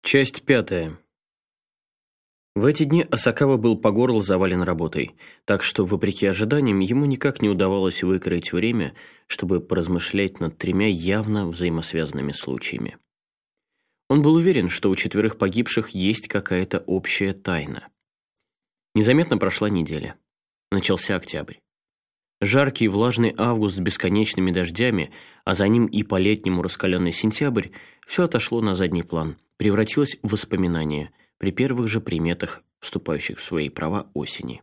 Часть 5. В эти дни Асакава был по горло завален работой, так что, вопреки ожиданиям, ему никак не удавалось выкроить время, чтобы поразмышлять над 3 явно взаимосвязанными случаями. Он был уверен, что у 4 погибших есть какая-то общая тайна. Незаметно прошла неделя. Начался октябрь. Жаркий влажный август с бесконечными дождями, а за ним и по-летнему раскаленный сентябрь, все отошло на задний план, превратилось в воспоминания при первых же приметах, вступающих в свои права осени.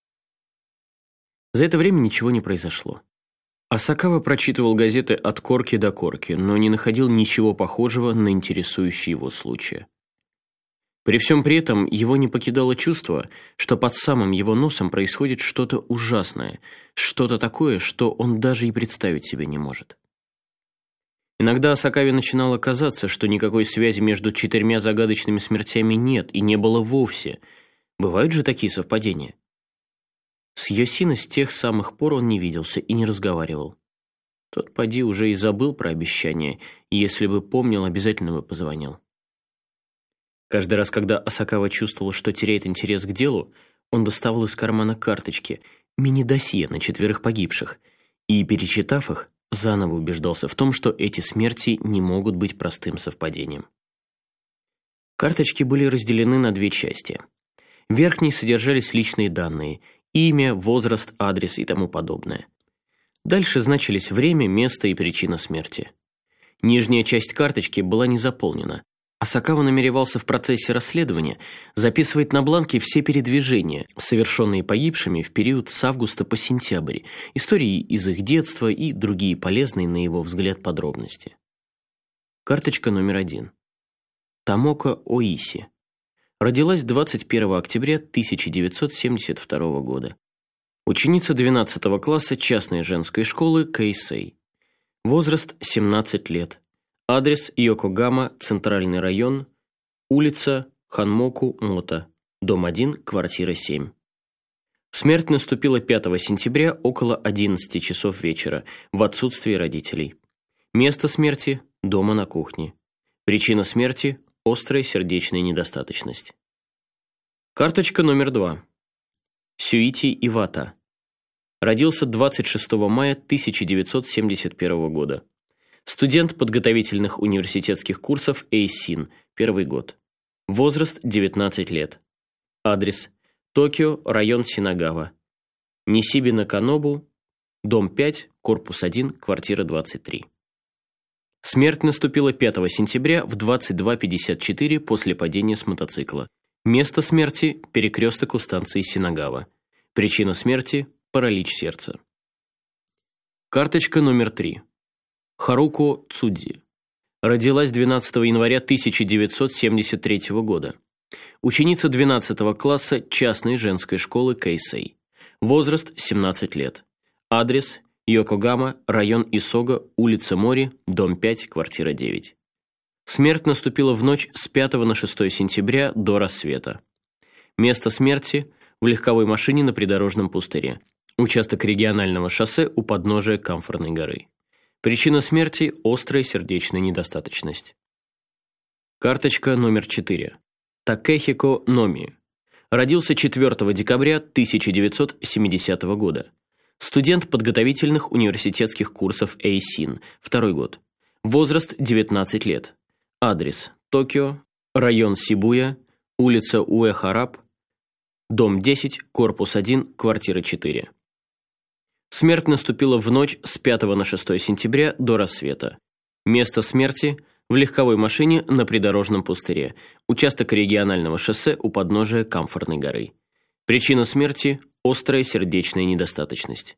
За это время ничего не произошло. Асакава прочитывал газеты от корки до корки, но не находил ничего похожего на интересующий его случай. При всем при этом его не покидало чувство, что под самым его носом происходит что-то ужасное, что-то такое, что он даже и представить себе не может. Иногда Асакаве начинало казаться, что никакой связи между 4 загадочными смертями нет и не было вовсе. Бывают же такие совпадения. С Йосино с тех самых пор он не виделся и не разговаривал. Тот поди уже и забыл про обещание, и если бы помнил, обязательно бы позвонил. Каждый раз, когда Асакава чувствовал, что теряет интерес к делу, он доставал из кармана карточки, мини-досье на 4 погибших, и, перечитав их, заново убеждался в том, что эти смерти не могут быть простым совпадением. Карточки были разделены на 2 части. В верхней содержались личные данные – имя, возраст, адрес и тому подобное. Дальше значились время, место и причина смерти. Нижняя часть карточки была не заполнена. Асакава намеревался в процессе расследования записывать на бланке все передвижения, совершенные погибшими в период с августа по сентябрь, истории из их детства и другие полезные, на его взгляд, подробности. Карточка номер 1. Томоко Оиси. Родилась 21 октября 1972 года. Ученица 12 класса частной женской школы Кейсей. Возраст 17 лет. Адрес Йокогама, Центральный район, улица Ханмоку-Мота, дом 1, квартира 7. Смерть наступила 5 сентября около 11 часов вечера, в отсутствие родителей. Место смерти – дома на кухне. Причина смерти – острая сердечная недостаточность. Карточка номер 2. Сюити Ивата. Родился 26 мая 1971 года. Студент подготовительных университетских курсов Эйсин, 1 год. Возраст 19 лет. Адрес Токио, район Синагава. Нисиби-Наканобу, дом 5, корпус 1, квартира 23. Смерть наступила 5 сентября в 22:54 после падения с мотоцикла. Место смерти – перекресток у станции Синагава. Причина смерти – паралич сердца. Карточка номер 3. Харуко Цудзи. Родилась 12 января 1973 года. Ученица 12 класса частной женской школы Кейсей. Возраст 17 лет. Адрес Йокогама, район Исога, улица Мори, дом 5, квартира 9. Смерть наступила в ночь с 5 на 6 сентября до рассвета. Место смерти – в легковой машине на придорожном пустыре. Участок регионального шоссе у подножия Камфорной горы. Причина смерти – острая сердечная недостаточность. Карточка номер 4. Такэхико Номи. Родился 4 декабря 1970 года. Студент подготовительных университетских курсов Эйсин, 2 год. Возраст 19 лет. Адрес Токио, район Сибуя, улица Уэхараб, дом 10, корпус 1, квартира 4. Смерть наступила в ночь с 5 на 6 сентября до рассвета. Место смерти – в легковой машине на придорожном пустыре, участок регионального шоссе у подножия Камфорной горы. Причина смерти – острая сердечная недостаточность.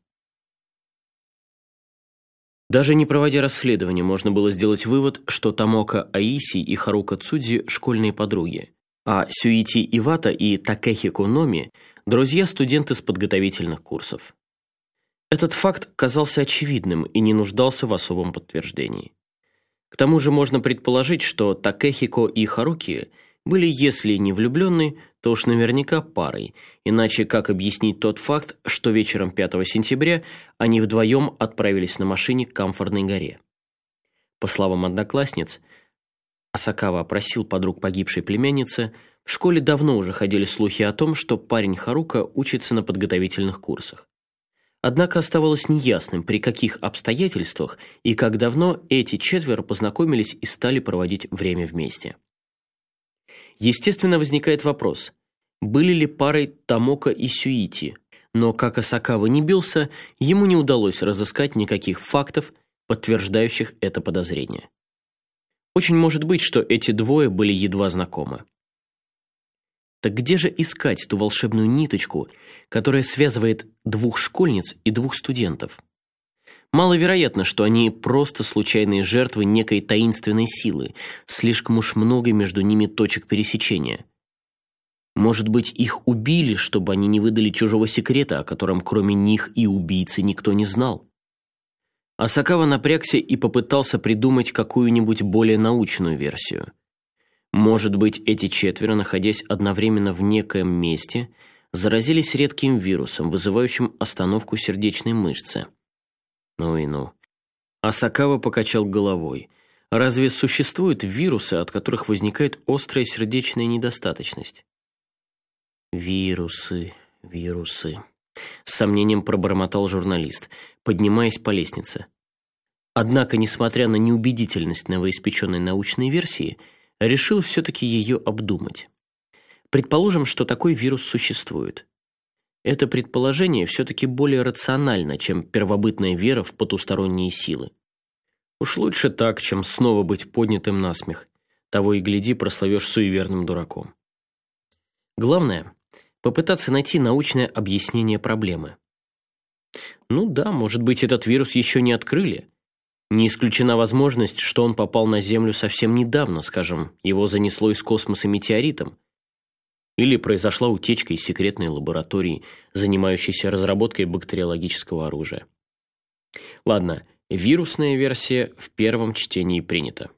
Даже не проводя расследование, можно было сделать вывод, что Томоко Оиси и Харуко Цудзи – школьные подруги, а Сюити Ивата и Такэхико Номи – друзья-студенты с подготовительных курсов. Этот факт казался очевидным и не нуждался в особом подтверждении. К тому же можно предположить, что Такэхико и Харуки были, если не влюблены, то уж наверняка парой, иначе как объяснить тот факт, что вечером 5 сентября они вдвоем отправились на машине к Камфорной горе. По словам одноклассниц, Асакава опросил подруг погибшей племянницы, в школе давно уже ходили слухи о том, что парень Харука учится на подготовительных курсах. Однако оставалось неясным, при каких обстоятельствах и как давно эти четверо познакомились и стали проводить время вместе. Естественно, возникает вопрос, были ли парой Томока и Сюити, но как Асакава не бился, ему не удалось разыскать никаких фактов, подтверждающих это подозрение. Очень может быть, что эти двое были едва знакомы. Так где же искать ту волшебную ниточку, которая связывает двух школьниц и двух студентов? Маловероятно, что они просто случайные жертвы некой таинственной силы, слишком уж много между ними точек пересечения. Может быть, их убили, чтобы они не выдали чужого секрета, о котором кроме них и убийцы никто не знал. Асакава напрягся и попытался придумать какую-нибудь более научную версию. Может быть, эти четверо, находясь одновременно в некоем месте, заразились редким вирусом, вызывающим остановку сердечной мышцы. Ну и ну. Асакава покачал головой. Разве существуют вирусы, от которых возникает острая сердечная недостаточность? Вирусы. С сомнением пробормотал журналист, поднимаясь по лестнице. Однако, несмотря на неубедительность новоиспеченной научной версии, решил все-таки ее обдумать. Предположим, что такой вирус существует. Это предположение все-таки более рационально, чем первобытная вера в потусторонние силы. Уж лучше так, чем снова быть поднятым на смех. Того и гляди, прословишь суеверным дураком. Главное – попытаться найти научное объяснение проблемы. Ну да, может быть, этот вирус еще не открыли. Не исключена возможность, что он попал на Землю совсем недавно, скажем, его занесло из космоса метеоритом. Или произошла утечка из секретной лаборатории, занимающейся разработкой бактериологического оружия. Ладно, вирусная версия в первом чтении принята.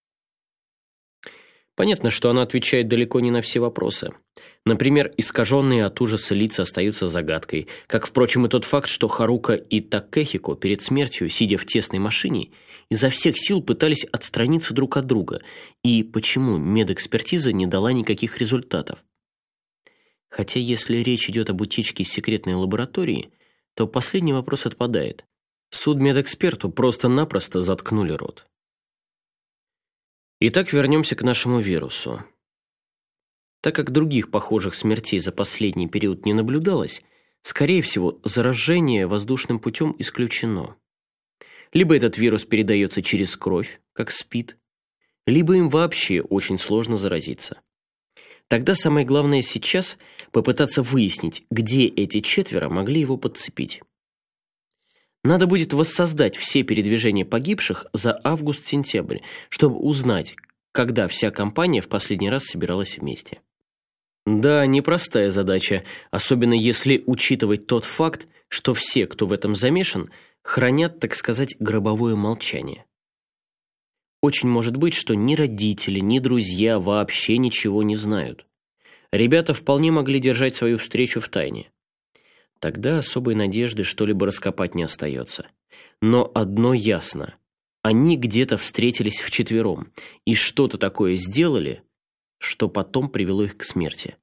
Понятно, что она отвечает далеко не на все вопросы. Например, искаженные от ужаса лица остаются загадкой, как, впрочем, и тот факт, что Харука и Такэхико перед смертью, сидя в тесной машине, изо всех сил пытались отстраниться друг от друга, и почему медэкспертиза не дала никаких результатов. Хотя если речь идет об утечке из секретной лаборатории, то последний вопрос отпадает. Судмедэксперту просто-напросто заткнули рот. Итак, вернемся к нашему вирусу. Так как других похожих смертей за последний период не наблюдалось, скорее всего, заражение воздушным путем исключено. Либо этот вирус передается через кровь, как СПИД, либо им вообще очень сложно заразиться. Тогда самое главное сейчас попытаться выяснить, где эти четверо могли его подцепить. Надо будет воссоздать все передвижения погибших за август-сентябрь, чтобы узнать, когда вся компания в последний раз собиралась вместе. Да, непростая задача, особенно если учитывать тот факт, что все, кто в этом замешан, хранят, так сказать, гробовое молчание. Очень может быть, что ни родители, ни друзья вообще ничего не знают. Ребята вполне могли держать свою встречу в тайне. Тогда особой надежды что-либо раскопать не остается. Но одно ясно. Они где-то встретились вчетвером и что-то такое сделали, что потом привело их к смерти.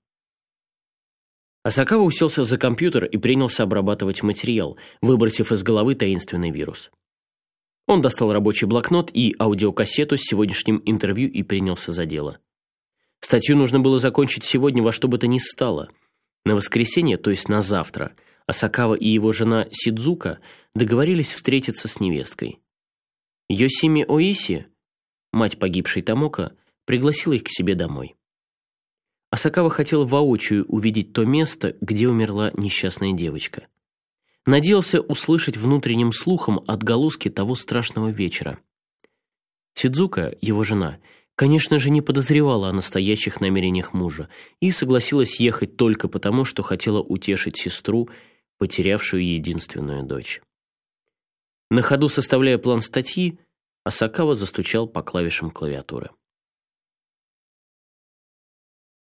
Асакава уселся за компьютер и принялся обрабатывать материал, выбросив из головы таинственный вирус. Он достал рабочий блокнот и аудиокассету с сегодняшним интервью и принялся за дело. Статью нужно было закончить сегодня во что бы то ни стало. На воскресенье, то есть на завтра, Асакава и его жена Сидзука договорились встретиться с невесткой. Йосими Оиси, мать погибшей Томока, пригласила их к себе домой. Асакава хотел воочию увидеть то место, где умерла несчастная девочка. Надеялся услышать внутренним слухом отголоски того страшного вечера. Сидзука, его жена, конечно же, не подозревала о настоящих намерениях мужа и согласилась ехать только потому, что хотела утешить сестру, потерявшую единственную дочь. На ходу составляя план статьи, Асакава застучал по клавишам клавиатуры.